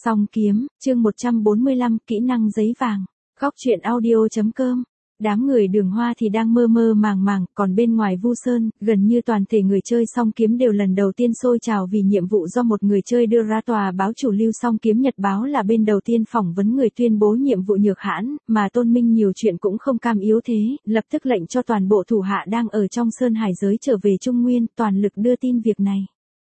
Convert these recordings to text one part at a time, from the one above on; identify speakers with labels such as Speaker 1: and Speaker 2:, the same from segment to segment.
Speaker 1: Song kiếm, chương 145, kỹ năng giấy vàng. Góc truyện audio.com. Đám người Đường Hoa thì đang mơ mơ màng màng, còn bên ngoài Vu Sơn, gần như toàn thể người chơi song kiếm đều lần đầu tiên sôi trào vì nhiệm vụ do một người chơi đưa ra. Tòa báo chủ lưu song kiếm Nhật báo là bên đầu tiên phỏng vấn người tuyên bố nhiệm vụ nhược hãn, mà Tôn Minh nhiều chuyện cũng không cam yếu thế, lập tức lệnh cho toàn bộ thủ hạ đang ở trong Sơn Hải giới trở về Trung Nguyên, toàn lực đưa tin việc này.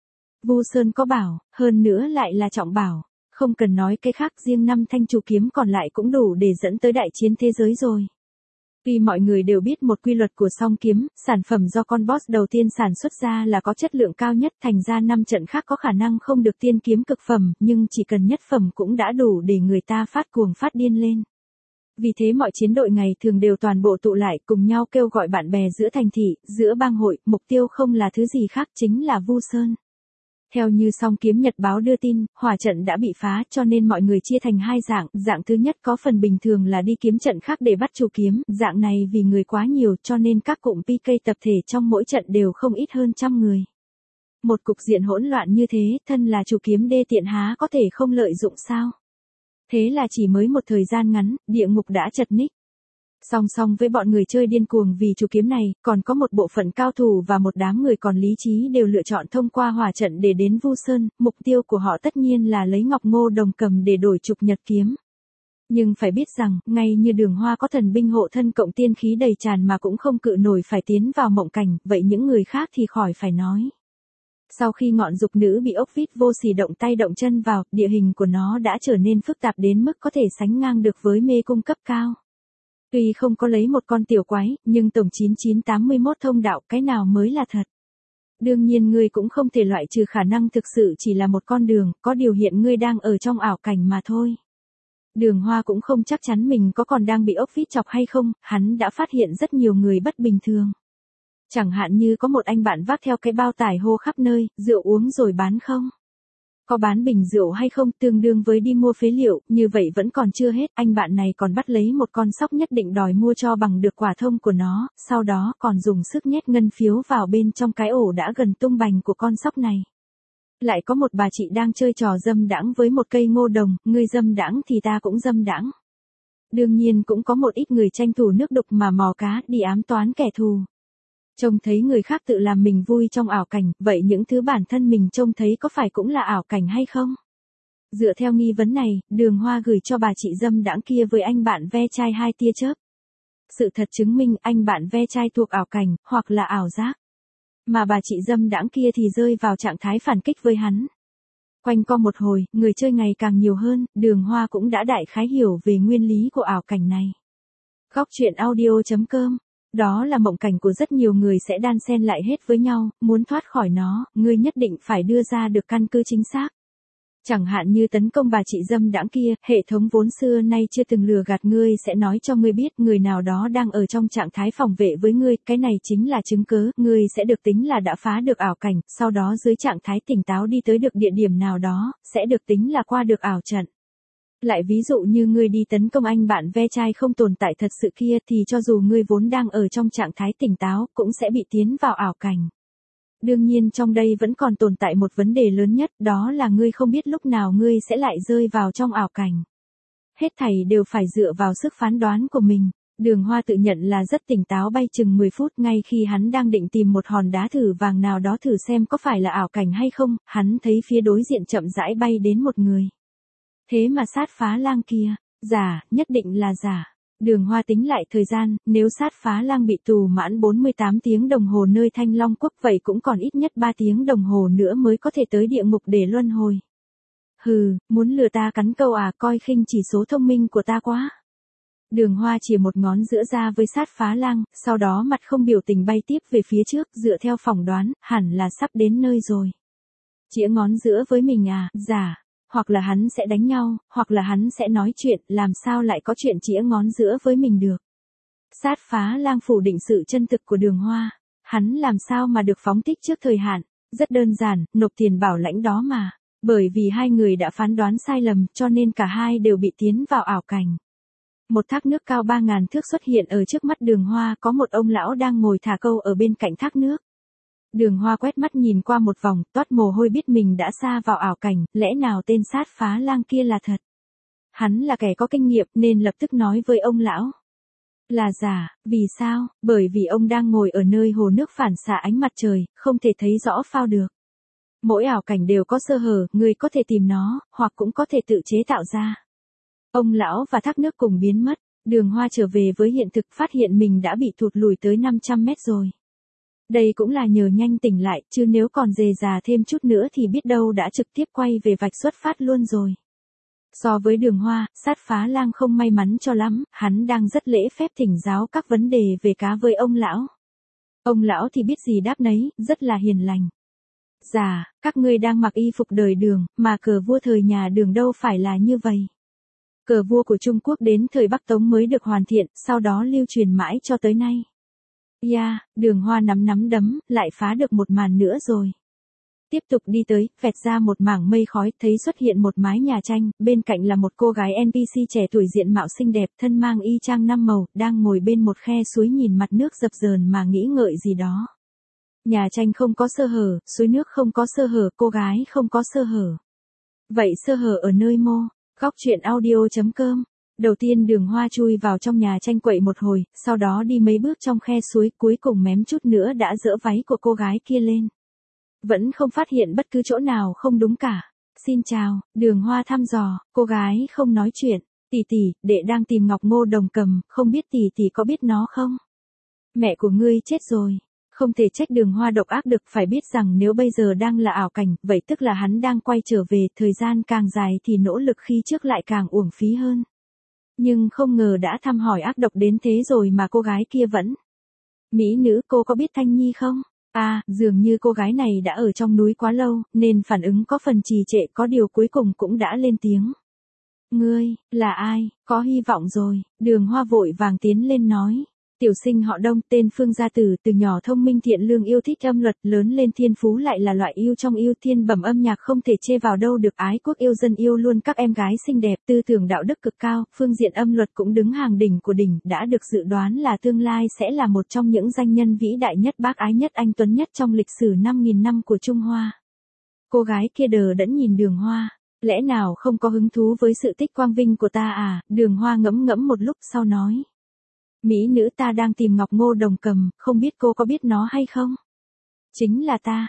Speaker 1: Vu Sơn có bảo, hơn nữa lại là trọng bảo. Không cần nói cái khác, riêng 5 thanh chủ kiếm còn lại cũng đủ để dẫn tới đại chiến thế giới rồi. Vì mọi người đều biết một quy luật của song kiếm, sản phẩm do con boss đầu tiên sản xuất ra là có chất lượng cao nhất, thành ra 5 trận khác có khả năng không được tiên kiếm cực phẩm, nhưng chỉ cần nhất phẩm cũng đã đủ để người ta phát cuồng phát điên lên. Vì thế mọi chiến đội ngày thường đều toàn bộ tụ lại cùng nhau kêu gọi bạn bè giữa thành thị, giữa bang hội, mục tiêu không là thứ gì khác chính là Vu Sơn. Theo như song kiếm Nhật báo đưa tin, hỏa trận đã bị phá cho nên mọi người chia thành hai dạng, dạng thứ nhất có phần bình thường là đi kiếm trận khác để bắt chủ kiếm, dạng này vì người quá nhiều cho nên các cụm PK tập thể trong mỗi trận đều không ít hơn 100 người. Một cục diện hỗn loạn như thế, thân là chủ kiếm đê tiện há có thể không lợi dụng sao? Thế là chỉ mới một thời gian ngắn, địa ngục đã chật ních. Song song với bọn người chơi điên cuồng vì chủ kiếm này, còn có một bộ phận cao thủ và một đám người còn lý trí đều lựa chọn thông qua hỏa trận để đến Vu Sơn, mục tiêu của họ tất nhiên là lấy Ngọc Ngô Đồng Cầm để đổi trục nhật kiếm. Nhưng phải biết rằng, ngay như Đường Hoa có thần binh hộ thân cộng tiên khí đầy tràn mà cũng không cự nổi phải tiến vào mộng cảnh, vậy những người khác thì khỏi phải nói. Sau khi ngọn dục nữ bị ốc vít vô sỉ động tay động chân vào, địa hình của nó đã trở nên phức tạp đến mức có thể sánh ngang được với mê cung cấp cao. Tuy không có lấy một con tiểu quái, nhưng tổng 9981 thông đạo cái nào mới là thật. Đương nhiên ngươi cũng không thể loại trừ khả năng thực sự chỉ là một con đường, có điều hiện ngươi đang ở trong ảo cảnh mà thôi. Đường Hoa cũng không chắc chắn mình có còn đang bị ốc vít chọc hay không, hắn đã phát hiện rất nhiều người bất bình thường. Chẳng hạn như có một anh bạn vác theo cái bao tải hô khắp nơi, rượu uống rồi bán không? Có bán bình rượu hay không tương đương với đi mua phế liệu, như vậy vẫn còn chưa hết, anh bạn này còn bắt lấy một con sóc nhất định đòi mua cho bằng được quả thông của nó, sau đó còn dùng sức nhét ngân phiếu vào bên trong cái ổ đã gần tung bành của con sóc này. Lại có một bà chị đang chơi trò dâm đãng với một cây ngô đồng, ngươi dâm đãng thì ta cũng dâm đãng. Đương nhiên cũng có một ít người tranh thủ nước đục mà mò cá đi ám toán kẻ thù. Trông thấy người khác tự làm mình vui trong ảo cảnh, vậy những thứ bản thân mình trông thấy có phải cũng là ảo cảnh hay không? Dựa theo nghi vấn này, Đường Hoa gửi cho bà chị dâm đãng kia với anh bạn ve chai 2 tia chớp. Sự thật chứng minh anh bạn ve chai thuộc ảo cảnh, hoặc là ảo giác. Mà bà chị dâm đãng kia thì rơi vào trạng thái phản kích với hắn. Quanh co một hồi, người chơi ngày càng nhiều hơn, Đường Hoa cũng đã đại khái hiểu về nguyên lý của ảo cảnh này. Góc truyện audio.com. Đó là mộng cảnh của rất nhiều người sẽ đan xen lại hết với nhau, muốn thoát khỏi nó, ngươi nhất định phải đưa ra được căn cứ chính xác. Chẳng hạn như tấn công bà chị dâm đãng kia, hệ thống vốn xưa nay chưa từng lừa gạt ngươi sẽ nói cho ngươi biết người nào đó đang ở trong trạng thái phòng vệ với ngươi, cái này chính là chứng cớ, ngươi sẽ được tính là đã phá được ảo cảnh, sau đó dưới trạng thái tỉnh táo đi tới được địa điểm nào đó, sẽ được tính là qua được ảo trận. Lại ví dụ như ngươi đi tấn công anh bạn ve chai không tồn tại thật sự kia thì cho dù ngươi vốn đang ở trong trạng thái tỉnh táo cũng sẽ bị tiến vào ảo cảnh. Đương nhiên trong đây vẫn còn tồn tại một vấn đề lớn nhất, đó là ngươi không biết lúc nào ngươi sẽ lại rơi vào trong ảo cảnh. Hết thảy đều phải dựa vào sức phán đoán của mình. Đường Hoa tự nhận là rất tỉnh táo bay chừng 10 phút ngay khi hắn đang định tìm một hòn đá thử vàng nào đó thử xem có phải là ảo cảnh hay không, hắn thấy phía đối diện chậm rãi bay đến một người. Thế mà sát phá lang kia, giả, nhất định là giả. Đường Hoa tính lại thời gian, nếu sát phá lang bị tù mãn 48 tiếng đồng hồ nơi Thanh Long Quốc vậy cũng còn ít nhất 3 tiếng đồng hồ nữa mới có thể tới địa ngục để luân hồi. Hừ, muốn lừa ta cắn câu à, coi khinh chỉ số thông minh của ta quá. Đường Hoa chìa một ngón giữa ra với sát phá lang, sau đó mặt không biểu tình bay tiếp về phía trước, dựa theo phỏng đoán, hẳn là sắp đến nơi rồi. Chĩa ngón giữa với mình à, giả. Hoặc là hắn sẽ đánh nhau, hoặc là hắn sẽ nói chuyện, làm sao lại có chuyện chĩa ngón giữa với mình được. Sát phá lang phủ định sự chân thực của Đường Hoa, hắn làm sao mà được phóng thích trước thời hạn, rất đơn giản, nộp tiền bảo lãnh đó mà, bởi vì hai người đã phán đoán sai lầm cho nên cả hai đều bị tiến vào ảo cảnh. Một thác nước cao 3.000 thước xuất hiện ở trước mắt Đường Hoa, có một ông lão đang ngồi thả câu ở bên cạnh thác nước. Đường Hoa quét mắt nhìn qua một vòng, toát mồ hôi biết mình đã sa vào ảo cảnh, lẽ nào tên sát phá lang kia là thật. Hắn là kẻ có kinh nghiệm nên lập tức nói với ông lão. Là giả, vì sao? Bởi vì ông đang ngồi ở nơi hồ nước phản xạ ánh mặt trời, không thể thấy rõ phao được. Mỗi ảo cảnh đều có sơ hở, người có thể tìm nó, hoặc cũng có thể tự chế tạo ra. Ông lão và thác nước cùng biến mất, Đường Hoa trở về với hiện thực phát hiện mình đã bị thụt lùi tới 500 mét rồi. Đây cũng là nhờ nhanh tỉnh lại, chứ nếu còn dề già thêm chút nữa thì biết đâu đã trực tiếp quay về vạch xuất phát luôn rồi. So với Đường Hoa, sát phá lang không may mắn cho lắm, hắn đang rất lễ phép thỉnh giáo các vấn đề về cá với ông lão. Ông lão thì biết gì đáp nấy, rất là hiền lành. Dạ, các ngươi đang mặc y phục đời Đường, mà cờ vua thời nhà Đường đâu phải là như vậy. Cờ vua của Trung Quốc đến thời Bắc Tống mới được hoàn thiện, sau đó lưu truyền mãi cho tới nay. Đường Hoa nắm đấm, lại phá được một màn nữa rồi. Tiếp tục đi tới, vẹt ra một mảng mây khói, thấy xuất hiện một mái nhà tranh, bên cạnh là một cô gái NPC trẻ tuổi diện mạo xinh đẹp, thân mang y chang 5 màu, đang ngồi bên một khe suối nhìn mặt nước dập dờn mà nghĩ ngợi gì đó. Nhà tranh không có sơ hở, suối nước không có sơ hở, cô gái không có sơ hở. Vậy sơ hở ở nơi mô? Góc truyện audio.com. Đầu tiên Đường Hoa chui vào trong nhà tranh quậy một hồi, sau đó đi mấy bước trong khe suối, cuối cùng mém chút nữa đã dỡ váy của cô gái kia lên. Vẫn không phát hiện bất cứ chỗ nào không đúng cả. Xin chào, Đường Hoa thăm dò, cô gái không nói chuyện. Tỷ tỷ, đệ đang tìm Ngọc Ngô Đồng Cầm, không biết tỷ tỷ có biết nó không? Mẹ của ngươi chết rồi. Không thể trách Đường Hoa độc ác được, phải biết rằng nếu bây giờ đang là ảo cảnh, vậy tức là hắn đang quay trở về, thời gian càng dài thì nỗ lực khi trước lại càng uổng phí hơn. Nhưng không ngờ đã thăm hỏi ác độc đến thế rồi mà cô gái kia vẫn. Mỹ nữ, cô có biết Thanh Nhi không? Dường như cô gái này đã ở trong núi quá lâu, nên phản ứng có phần trì trệ, có điều cuối cùng cũng đã lên tiếng. Ngươi, là ai? Có hy vọng rồi, Đường Hoa vội vàng tiến lên nói. Tiểu sinh họ Đông, tên Phương Gia Tử, từ nhỏ thông minh thiện lương yêu thích âm luật, lớn lên thiên phú lại là loại yêu trong yêu, thiên bẩm âm nhạc không thể chê vào đâu được, ái quốc yêu dân, yêu luôn các em gái xinh đẹp, tư tưởng đạo đức cực cao, phương diện âm luật cũng đứng hàng đỉnh của đỉnh, đã được dự đoán là tương lai sẽ là một trong những danh nhân vĩ đại nhất, bác ái nhất, anh tuấn nhất trong lịch sử 5.000 năm của Trung Hoa. Cô gái kia đờ đẫn nhìn Đường Hoa. Lẽ nào không có hứng thú với sự tích quang vinh của ta à? Đường Hoa ngẫm ngẫm một lúc sau nói. Mỹ nữ, ta đang tìm Ngọc Ngô Đồng Cầm, không biết cô có biết nó hay không? Chính là ta,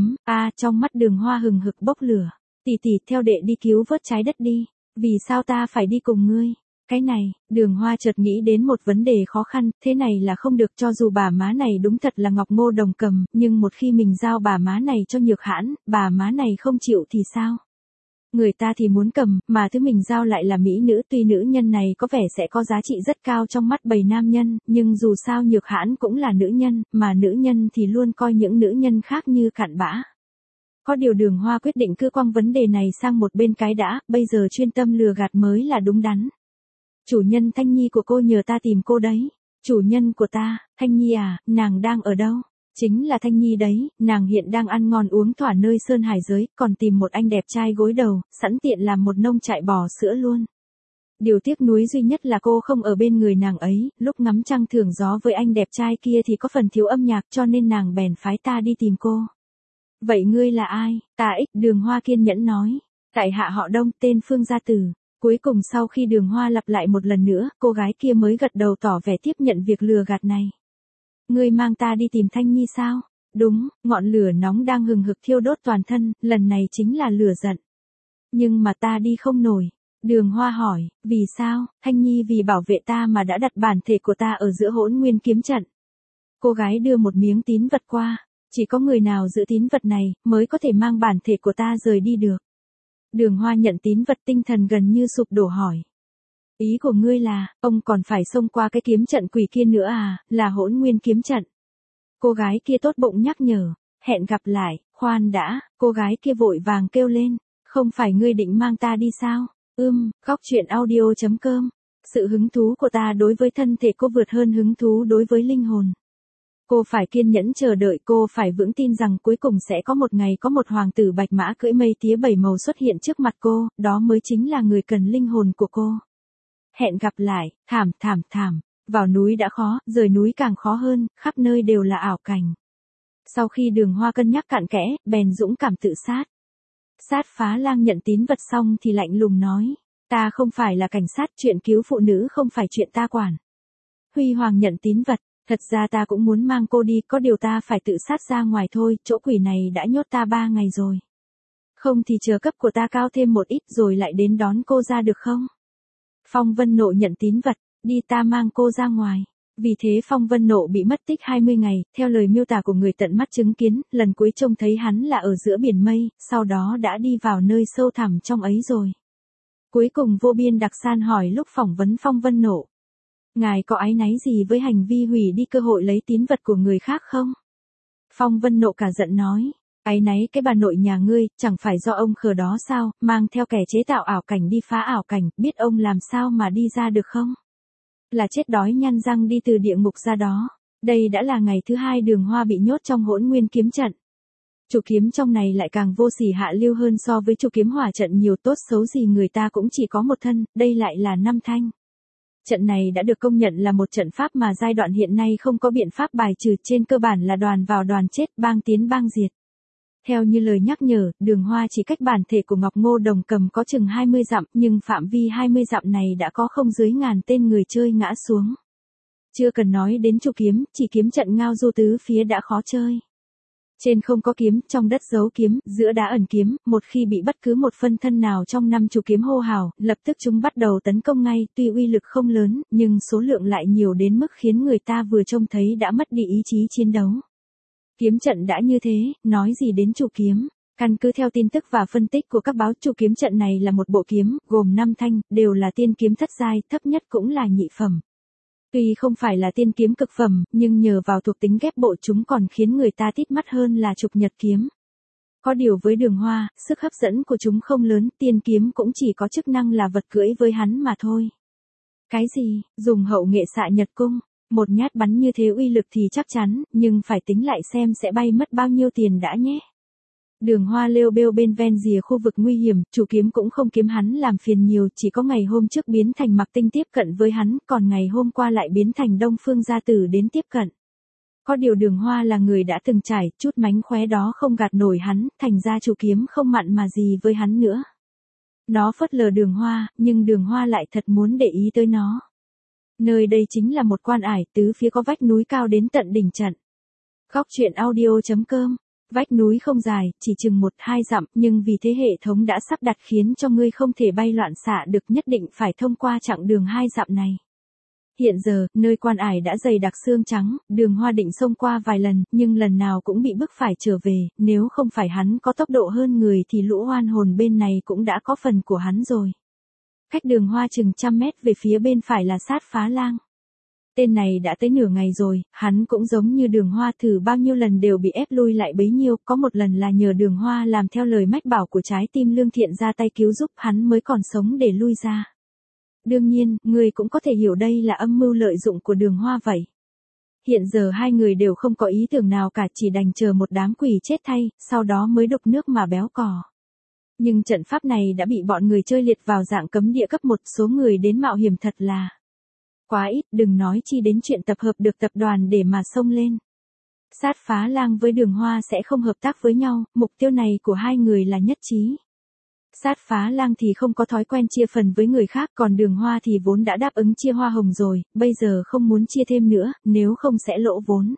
Speaker 1: trong mắt Đường Hoa hừng hực bốc lửa. Tỷ tỷ, theo đệ đi cứu vớt trái đất đi. Vì sao ta phải đi cùng ngươi? Cái này, Đường Hoa chợt nghĩ đến một vấn đề khó khăn, thế này là không được, cho dù bà má này đúng thật là Ngọc Ngô Đồng Cầm, nhưng một khi mình giao bà má này cho Nhược Hãn, bà má này không chịu thì sao? Người ta thì muốn cầm, mà thứ mình giao lại là mỹ nữ, tuy nữ nhân này có vẻ sẽ có giá trị rất cao trong mắt bầy nam nhân, nhưng dù sao Nhược Hãn cũng là nữ nhân, mà nữ nhân thì luôn coi những nữ nhân khác như cặn bã. Có điều Đường Hoa quyết định cứ quăng vấn đề này sang một bên cái đã, bây giờ chuyên tâm lừa gạt mới là đúng đắn. Chủ nhân Thanh Nhi của cô nhờ ta tìm cô đấy. Chủ nhân của ta, Thanh Nhi à, nàng đang ở đâu? Chính là Thanh Nhi đấy, nàng hiện đang ăn ngon uống thỏa nơi sơn hải giới, còn tìm một anh đẹp trai gối đầu, sẵn tiện làm một nông trại bò sữa luôn. Điều tiếc nuối duy nhất là cô không ở bên người nàng ấy, lúc ngắm trăng thưởng gió với anh đẹp trai kia thì có phần thiếu âm nhạc, cho nên nàng bèn phái ta đi tìm cô. Vậy ngươi là ai? Đường Hoa kiên nhẫn nói. Tại hạ họ Đông, tên Phương Gia Tử. Cuối cùng sau khi Đường Hoa lặp lại một lần nữa, cô gái kia mới gật đầu tỏ vẻ tiếp nhận việc lừa gạt này. Ngươi mang ta đi tìm Thanh Nhi sao? Đúng, ngọn lửa nóng đang hừng hực thiêu đốt toàn thân, lần này chính là lửa giận. Nhưng mà ta đi không nổi. Đường Hoa hỏi, vì sao? Thanh Nhi vì bảo vệ ta mà đã đặt bản thể của ta ở giữa Hỗn Nguyên kiếm trận. Cô gái đưa một miếng tín vật qua. Chỉ có người nào giữ tín vật này, mới có thể mang bản thể của ta rời đi được. Đường Hoa nhận tín vật, tinh thần gần như sụp đổ hỏi. Ý của ngươi là, ông còn phải xông qua cái kiếm trận quỷ kia nữa à, là Hỗn Nguyên kiếm trận. Cô gái kia tốt bụng nhắc nhở, hẹn gặp lại, khoan đã, cô gái kia vội vàng kêu lên, không phải ngươi định mang ta đi sao? Góc truyện audio.com. Sự hứng thú của ta đối với thân thể cô vượt hơn hứng thú đối với linh hồn. Cô phải kiên nhẫn chờ đợi, cô phải vững tin rằng cuối cùng sẽ có một ngày có một hoàng tử bạch mã cưỡi mây tía 7 màu xuất hiện trước mặt cô, đó mới chính là người cần linh hồn của cô. Hẹn gặp lại, thảm. Vào núi đã khó, rời núi càng khó hơn, khắp nơi đều là ảo cảnh. Sau khi Đường Hoa cân nhắc cặn kẽ, bèn dũng cảm tự sát. Sát Phá Lang nhận tín vật xong thì lạnh lùng nói, ta không phải là cảnh sát, chuyện cứu phụ nữ không phải chuyện ta quản. Huy Hoàng nhận tín vật, thật ra ta cũng muốn mang cô đi, có điều ta phải tự sát ra ngoài thôi, chỗ quỷ này đã nhốt ta 3 ngày rồi. Không thì chờ cấp của ta cao thêm một ít rồi lại đến đón cô ra được không? Phong Vân Nộ nhận tín vật, đi ta mang cô ra ngoài. Vì thế Phong Vân Nộ bị mất tích 20 ngày, theo lời miêu tả của người tận mắt chứng kiến, lần cuối trông thấy hắn là ở giữa biển mây, sau đó đã đi vào nơi sâu thẳm trong ấy rồi. Cuối cùng Vô Biên Đặc San hỏi lúc phỏng vấn Phong Vân Nộ. Ngài có áy náy gì với hành vi hủy đi cơ hội lấy tín vật của người khác không? Phong Vân Nộ cả giận nói, áy náy cái bà nội nhà ngươi, chẳng phải do ông khờ đó sao, mang theo kẻ chế tạo ảo cảnh đi phá ảo cảnh, biết ông làm sao mà đi ra được không? Là chết đói nhăn răng đi từ địa ngục ra đó. Đây đã là ngày thứ 2 Đường Hoa bị nhốt trong Hỗn Nguyên kiếm trận. Chủ kiếm trong này lại càng vô sỉ hạ lưu hơn so với chủ kiếm hỏa trận nhiều, tốt xấu gì người ta cũng chỉ có một thân, đây lại là 5 thanh. Trận này đã được công nhận là một trận pháp mà giai đoạn hiện nay không có biện pháp bài trừ, trên cơ bản là đoàn vào đoàn chết, bang tiến bang diệt. Theo như lời nhắc nhở, Đường Hoa chỉ cách bản thể của Ngọc Ngô Đồng Cầm có chừng 20 dặm, nhưng phạm vi 20 dặm này đã có không dưới ngàn tên người chơi ngã xuống. Chưa cần nói đến chủ kiếm, chỉ kiếm trận ngao du tứ phía đã khó chơi. Trên không có kiếm, trong đất giấu kiếm, giữa đá ẩn kiếm, một khi bị bất cứ một phân thân nào trong 5 chủ kiếm hô hào, lập tức chúng bắt đầu tấn công ngay, tuy uy lực không lớn, nhưng số lượng lại nhiều đến mức khiến người ta vừa trông thấy đã mất đi ý chí chiến đấu. Kiếm trận đã như thế, nói gì đến chủ kiếm. Căn cứ theo tin tức và phân tích của các báo, chủ kiếm trận này là một bộ kiếm, gồm 5 thanh, đều là tiên kiếm thất giai, thấp nhất cũng là nhị phẩm. Tuy không phải là tiên kiếm cực phẩm, nhưng nhờ vào thuộc tính ghép bộ chúng còn khiến người ta tít mắt hơn là trục nhật kiếm. Có điều với Đường Hoa, sức hấp dẫn của chúng không lớn, tiên kiếm cũng chỉ có chức năng là vật cưỡi với hắn mà thôi. Cái gì, dùng hậu nghệ xạ nhật cung, một nhát bắn như thế uy lực thì chắc chắn, nhưng phải tính lại xem sẽ bay mất bao nhiêu tiền đã nhé. Đường Hoa lêu bêu bên ven rìa khu vực nguy hiểm, chủ kiếm cũng không kiếm hắn làm phiền nhiều, chỉ có ngày hôm trước biến thành Mặc Tinh tiếp cận với hắn, còn ngày hôm qua lại biến thành Đông Phương Gia Tử đến tiếp cận. Có điều Đường Hoa là người đã từng trải, chút mánh khóe đó không gạt nổi hắn, thành ra chủ kiếm không mặn mà gì với hắn nữa. Nó phớt lờ Đường Hoa, nhưng Đường Hoa lại thật muốn để ý tới nó. Nơi đây chính là một quan ải, tứ phía có vách núi cao đến tận đỉnh trận. Góc truyện audio.com. Vách núi không dài, chỉ chừng 1-2 dặm, nhưng vì thế hệ thống đã sắp đặt khiến cho ngươi không thể bay loạn xạ được, nhất định phải thông qua chặng đường 2 dặm này. Hiện giờ, nơi quan ải đã dày đặc xương trắng, Đường Hoa định xông qua vài lần, nhưng lần nào cũng bị bức phải trở về, nếu không phải hắn có tốc độ hơn người thì lũ oan hồn bên này cũng đã có phần của hắn rồi. Cách Đường Hoa chừng 100 mét về phía bên phải là Sát Phá Lang. Tên này đã tới nửa ngày rồi, hắn cũng giống như Đường Hoa, thử bao nhiêu lần đều bị ép lui lại bấy nhiêu, có một lần là nhờ Đường Hoa làm theo lời mách bảo của trái tim lương thiện ra tay cứu giúp hắn mới còn sống để lui ra. Đương nhiên, người cũng có thể hiểu đây là âm mưu lợi dụng của Đường Hoa vậy. Hiện giờ hai người đều không có ý tưởng nào cả, chỉ đành chờ một đám quỷ chết thay, sau đó mới đục nước mà béo cò. Nhưng trận pháp này đã bị bọn người chơi liệt vào dạng cấm địa cấp 1, số người đến mạo hiểm thật là quá ít, đừng nói chi đến chuyện tập hợp được tập đoàn để mà xông lên. Sát Phá Lang với Đường Hoa sẽ không hợp tác với nhau, mục tiêu này của hai người là nhất trí. Sát Phá Lang thì không có thói quen chia phần với người khác, còn Đường Hoa thì vốn đã đáp ứng chia hoa hồng rồi, bây giờ không muốn chia thêm nữa, nếu không sẽ lỗ vốn.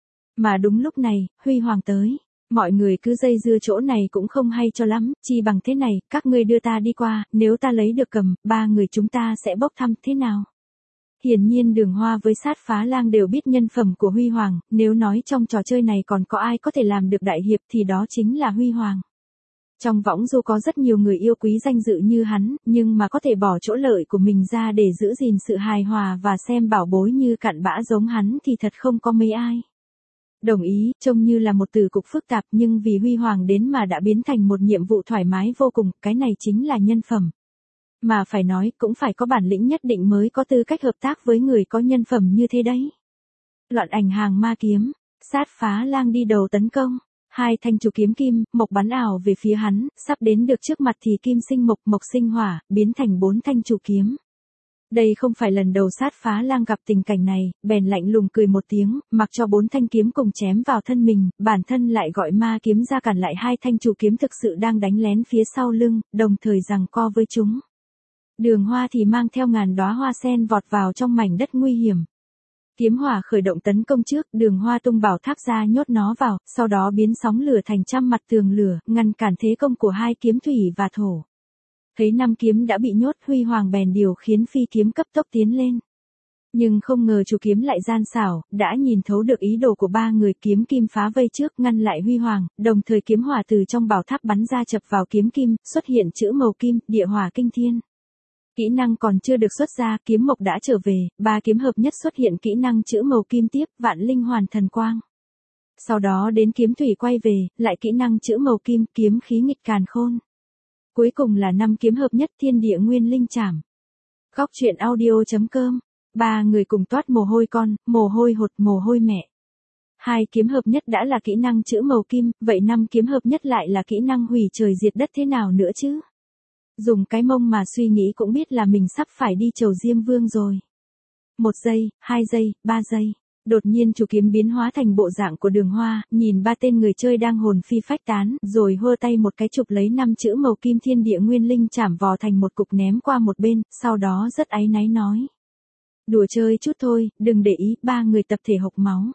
Speaker 1: Mà đúng lúc này, Huy Hoàng tới. Mọi người cứ dây dưa chỗ này cũng không hay cho lắm, chi bằng thế này, các ngươi đưa ta đi qua, nếu ta lấy được cầm, 3 người chúng ta sẽ bốc thăm, thế nào? Hiển nhiên Đường Hoa với Sát Phá Lang đều biết nhân phẩm của Huy Hoàng, nếu nói trong trò chơi này còn có ai có thể làm được đại hiệp thì đó chính là Huy Hoàng. Trong võng du có rất nhiều người yêu quý danh dự như hắn, nhưng mà có thể bỏ chỗ lợi của mình ra để giữ gìn sự hài hòa và xem bảo bối như cặn bã giống hắn thì thật không có mấy ai. Đồng ý, trông như là một từ cục phức tạp, nhưng vì Huy Hoàng đến mà đã biến thành một nhiệm vụ thoải mái vô cùng, cái này chính là nhân phẩm. Mà phải nói, cũng phải có bản lĩnh nhất định mới có tư cách hợp tác với người có nhân phẩm như thế đấy. Loạn ảnh hàng ma kiếm, Sát Phá Lang đi đầu tấn công. 2 thanh chủ kiếm kim, mộc bắn ảo về phía hắn, sắp đến được trước mặt thì kim sinh mộc, mộc sinh hỏa, biến thành 4 thanh chủ kiếm. Đây không phải lần đầu Sát Phá Lang gặp tình cảnh này, bèn lạnh lùng cười một tiếng, mặc cho 4 thanh kiếm cùng chém vào thân mình, bản thân lại gọi ma kiếm ra cản lại 2 thanh chủ kiếm thực sự đang đánh lén phía sau lưng, đồng thời giằng co với chúng. Đường Hoa thì mang theo ngàn đóa hoa sen vọt vào trong mảnh đất nguy hiểm. Kiếm hỏa khởi động tấn công trước, Đường Hoa tung bảo tháp ra nhốt nó vào, sau đó biến sóng lửa thành trăm mặt tường lửa, ngăn cản thế công của 2 kiếm thủy và thổ. Thấy 5 kiếm đã bị nhốt, Huy Hoàng bèn điều khiến phi kiếm cấp tốc tiến lên. Nhưng không ngờ chủ kiếm lại gian xảo, đã nhìn thấu được ý đồ của 3 người, kiếm kim phá vây trước ngăn lại Huy Hoàng, đồng thời kiếm hỏa từ trong bảo tháp bắn ra chập vào kiếm kim, xuất hiện chữ màu kim, địa hỏa kinh thiên. Kỹ năng còn chưa được xuất ra, kiếm mộc đã trở về, 3 kiếm hợp nhất xuất hiện kỹ năng chữ màu kim tiếp, vạn linh hoàn thần quang. Sau đó đến kiếm thủy quay về, lại kỹ năng chữ màu kim, kiếm khí nghịch càn khôn. Cuối cùng là 5 kiếm hợp nhất, thiên địa nguyên linh chảm. Góc truyện audio.com. 3 người cùng toát mồ hôi con, mồ hôi hột, mồ hôi mẹ. 2 kiếm hợp nhất đã là kỹ năng chữ màu kim, vậy 5 kiếm hợp nhất lại là kỹ năng hủy trời diệt đất thế nào nữa chứ? Dùng cái mông mà suy nghĩ cũng biết là mình sắp phải đi chầu Diêm Vương rồi. 1 giây, 2 giây, 3 giây. Đột nhiên chủ kiếm biến hóa thành bộ dạng của Đường Hoa, nhìn 3 tên người chơi đang hồn phi phách tán, rồi hơ tay một cái chụp lấy 5 chữ màu kim thiên địa nguyên linh chảm vò thành một cục ném qua một bên, sau đó rất áy náy nói. Đùa chơi chút thôi, đừng để ý. 3 người tập thể hộc máu.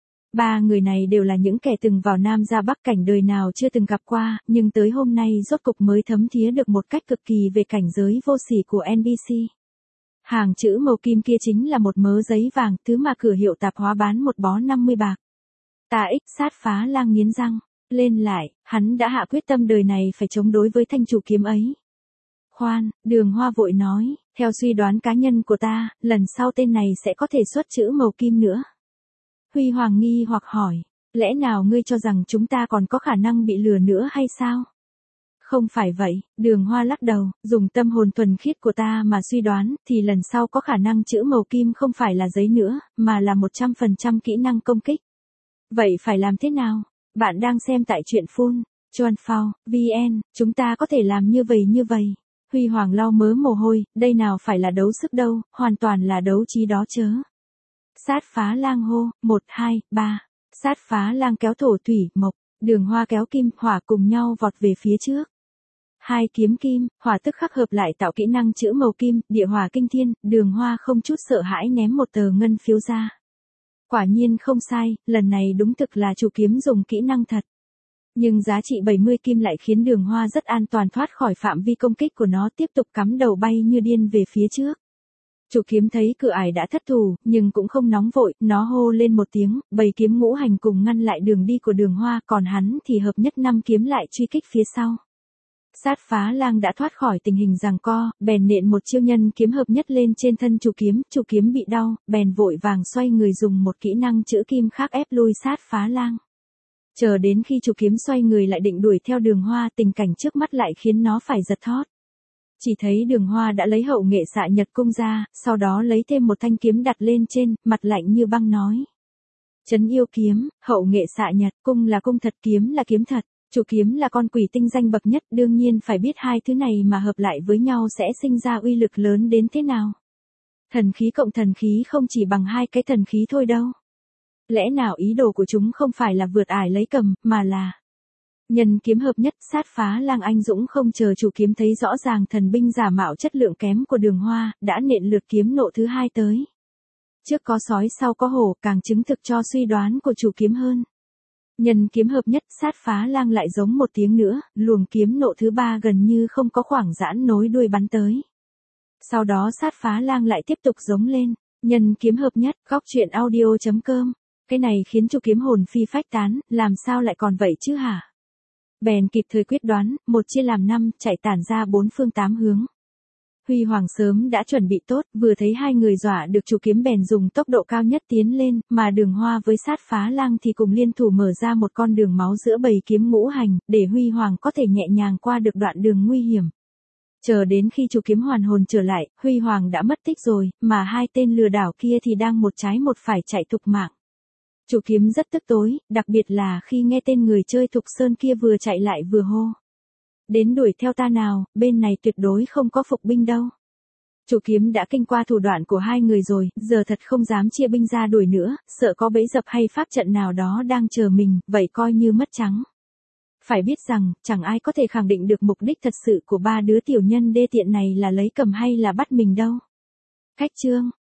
Speaker 1: 3 người này đều là những kẻ từng vào Nam ra Bắc, cảnh đời nào chưa từng gặp qua, nhưng tới hôm nay rốt cục mới thấm thía được một cách cực kỳ về cảnh giới vô sỉ của NPC. Hàng chữ màu kim kia chính là một mớ giấy vàng, thứ mà cửa hiệu tạp hóa bán một bó 50 bạc. Ta ích. Sát Phá Lang nghiến răng, lên lại, hắn đã hạ quyết tâm đời này phải chống đối với thanh chủ kiếm ấy. Khoan, Đường Hoa vội nói, theo suy đoán cá nhân của ta, lần sau tên này sẽ có thể xuất chữ màu kim nữa. Huy Hoàng nghi hoặc hỏi, lẽ nào ngươi cho rằng chúng ta còn có khả năng bị lừa nữa hay sao? Không phải vậy, Đường Hoa lắc đầu, dùng tâm hồn thuần khiết của ta mà suy đoán, thì lần sau có khả năng chữ màu kim không phải là giấy nữa, mà là 100% kỹ năng công kích. Vậy phải làm thế nào? Bạn đang xem tại truyện Full Chuanphao VN, chúng ta có thể làm như vậy. Huy Hoàng lau mớ mồ hôi, đây nào phải là đấu sức đâu, hoàn toàn là đấu trí đó chớ. Sát Phá Lang hô, 1, 2, 3. Sát Phá Lang kéo thổ thủy, mộc, Đường Hoa kéo kim, hỏa cùng nhau vọt về phía trước. 2 kiếm kim, hỏa tức khắc hợp lại tạo kỹ năng chữ màu kim, địa hỏa kinh thiên, Đường Hoa không chút sợ hãi ném một tờ ngân phiếu ra. Quả nhiên không sai, lần này đúng thực là chủ kiếm dùng kỹ năng thật. Nhưng giá trị 70 kim lại khiến Đường Hoa rất an toàn thoát khỏi phạm vi công kích của nó, tiếp tục cắm đầu bay như điên về phía trước. Chủ kiếm thấy cửa ải đã thất thủ, nhưng cũng không nóng vội, nó hô lên một tiếng, 7 kiếm ngũ hành cùng ngăn lại đường đi của Đường Hoa, còn hắn thì hợp nhất 5 kiếm lại truy kích phía sau. Sát Phá Lang đã thoát khỏi tình hình giằng co, bèn nện một chiêu nhân kiếm hợp nhất lên trên thân chủ kiếm bị đau, bèn vội vàng xoay người dùng một kỹ năng chữ kim khác ép lui Sát Phá Lang. Chờ đến khi chủ kiếm xoay người lại định đuổi theo Đường Hoa, tình cảnh trước mắt lại khiến nó phải giật thót. Chỉ thấy Đường Hoa đã lấy hậu nghệ xạ nhật cung ra, sau đó lấy thêm một thanh kiếm đặt lên trên, mặt lạnh như băng nói. Trấn yêu kiếm, hậu nghệ xạ nhật cung là cung thật, kiếm là kiếm thật, chủ kiếm là con quỷ tinh danh bậc nhất, đương nhiên phải biết hai thứ này mà hợp lại với nhau sẽ sinh ra uy lực lớn đến thế nào. Thần khí cộng thần khí không chỉ bằng 2 cái thần khí thôi đâu. Lẽ nào ý đồ của chúng không phải là vượt ải lấy cầm, mà là nhân kiếm hợp nhất. Sát Phá Lang anh dũng không chờ chủ kiếm thấy rõ ràng thần binh giả mạo chất lượng kém của Đường Hoa, đã nện lượt kiếm nộ thứ 2 tới. Trước có sói sau có hổ, càng chứng thực cho suy đoán của chủ kiếm hơn. Nhân kiếm hợp nhất, Sát Phá Lang lại giống một tiếng nữa, luồng kiếm nộ thứ 3 gần như không có khoảng giãn nối đuôi bắn tới. Sau đó Sát Phá Lang lại tiếp tục giống lên, nhân kiếm hợp nhất. Góc truyện audio.com. Cái này khiến chủ kiếm hồn phi phách tán, làm sao lại còn vậy chứ hả? Bèn kịp thời quyết đoán, một chia làm 5, chạy tản ra 4 phương 8 hướng. Huy Hoàng sớm đã chuẩn bị tốt, vừa thấy hai người dọa được chủ kiếm bèn dùng tốc độ cao nhất tiến lên, mà Đường Hoa với Sát Phá Lang thì cùng liên thủ mở ra một con đường máu giữa 7 kiếm ngũ hành, để Huy Hoàng có thể nhẹ nhàng qua được đoạn đường nguy hiểm. Chờ đến khi chủ kiếm hoàn hồn trở lại, Huy Hoàng đã mất tích rồi, mà hai tên lừa đảo kia thì đang một trái một phải chạy thục mạng. Chủ kiếm rất tức tối, đặc biệt là khi nghe tên người chơi Thục Sơn kia vừa chạy lại vừa hô. Đến đuổi theo ta nào, bên này tuyệt đối không có phục binh đâu. Chủ kiếm đã kinh qua thủ đoạn của hai người rồi, giờ thật không dám chia binh ra đuổi nữa, sợ có bẫy dập hay pháp trận nào đó đang chờ mình, vậy coi như mất trắng. Phải biết rằng, chẳng ai có thể khẳng định được mục đích thật sự của ba đứa tiểu nhân đê tiện này là lấy cầm hay là bắt mình đâu. Cách chương